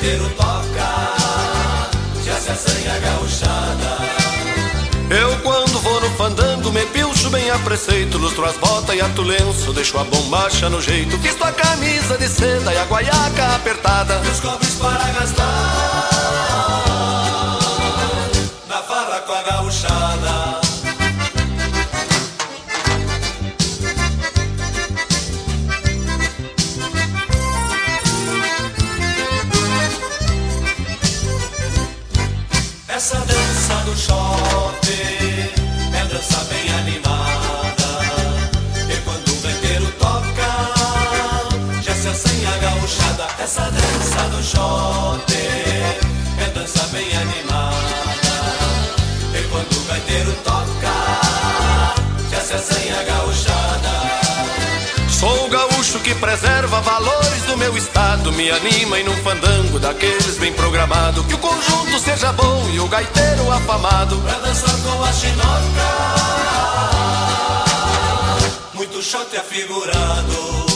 gaiteiro toca, já se assanha a gauchada. Eu quando vou no fandango me pilcho bem a preceito, lustro as botas e ato lenço, deixo a bombacha no jeito, visto a camisa de seda e a guaiaca apertada, e os cobres para gastar na farra com a gauchada. Essa dança do shot é dança bem animada, e quando o gaiteiro toca, já se assanha a gauchada. Essa dança do shot é dança bem animada, e quando o gaiteiro toca, já se assanha a gauchada. Sou o gaúcho que preserva valores do meu estado, me anima e num fandango daqueles bem programado, que o conjunto seja bom e o gaiteiro afamado, pra dançar com a chinoca, muito shot afigurado.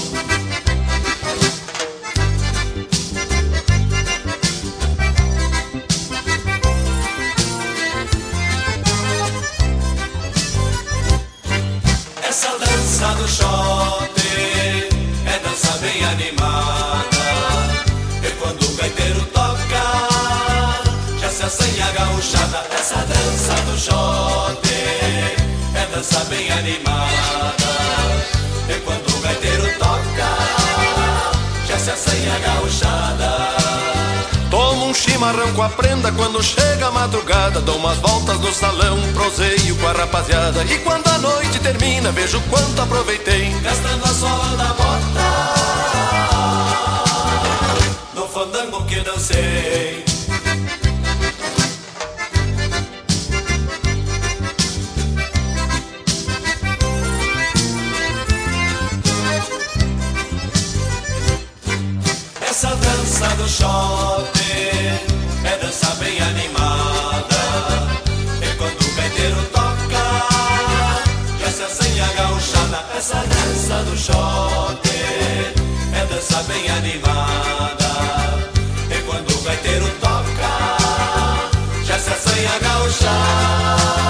Essa dança do shot é dança bem animada, e quando o gaiteiro toca, já se assanha a gauchada. Essa dança do shot é dança bem animada, e quando o gaiteiro toca, já se assanha a gauchada. Tomo um chimarrão com a prenda quando chega a madrugada, dou umas voltas no salão, proseio com a rapaziada, e quando a noite termina vejo quanto aproveitei, gastando a sola da bota no fandango que dancei. Essa dança do shot é dança bem animada, e quando o gaiteiro toca, já se assanha a gauchada. Essa dança do shot é dança bem animada, e quando o gaiteiro toca, já se assanha a gauchada.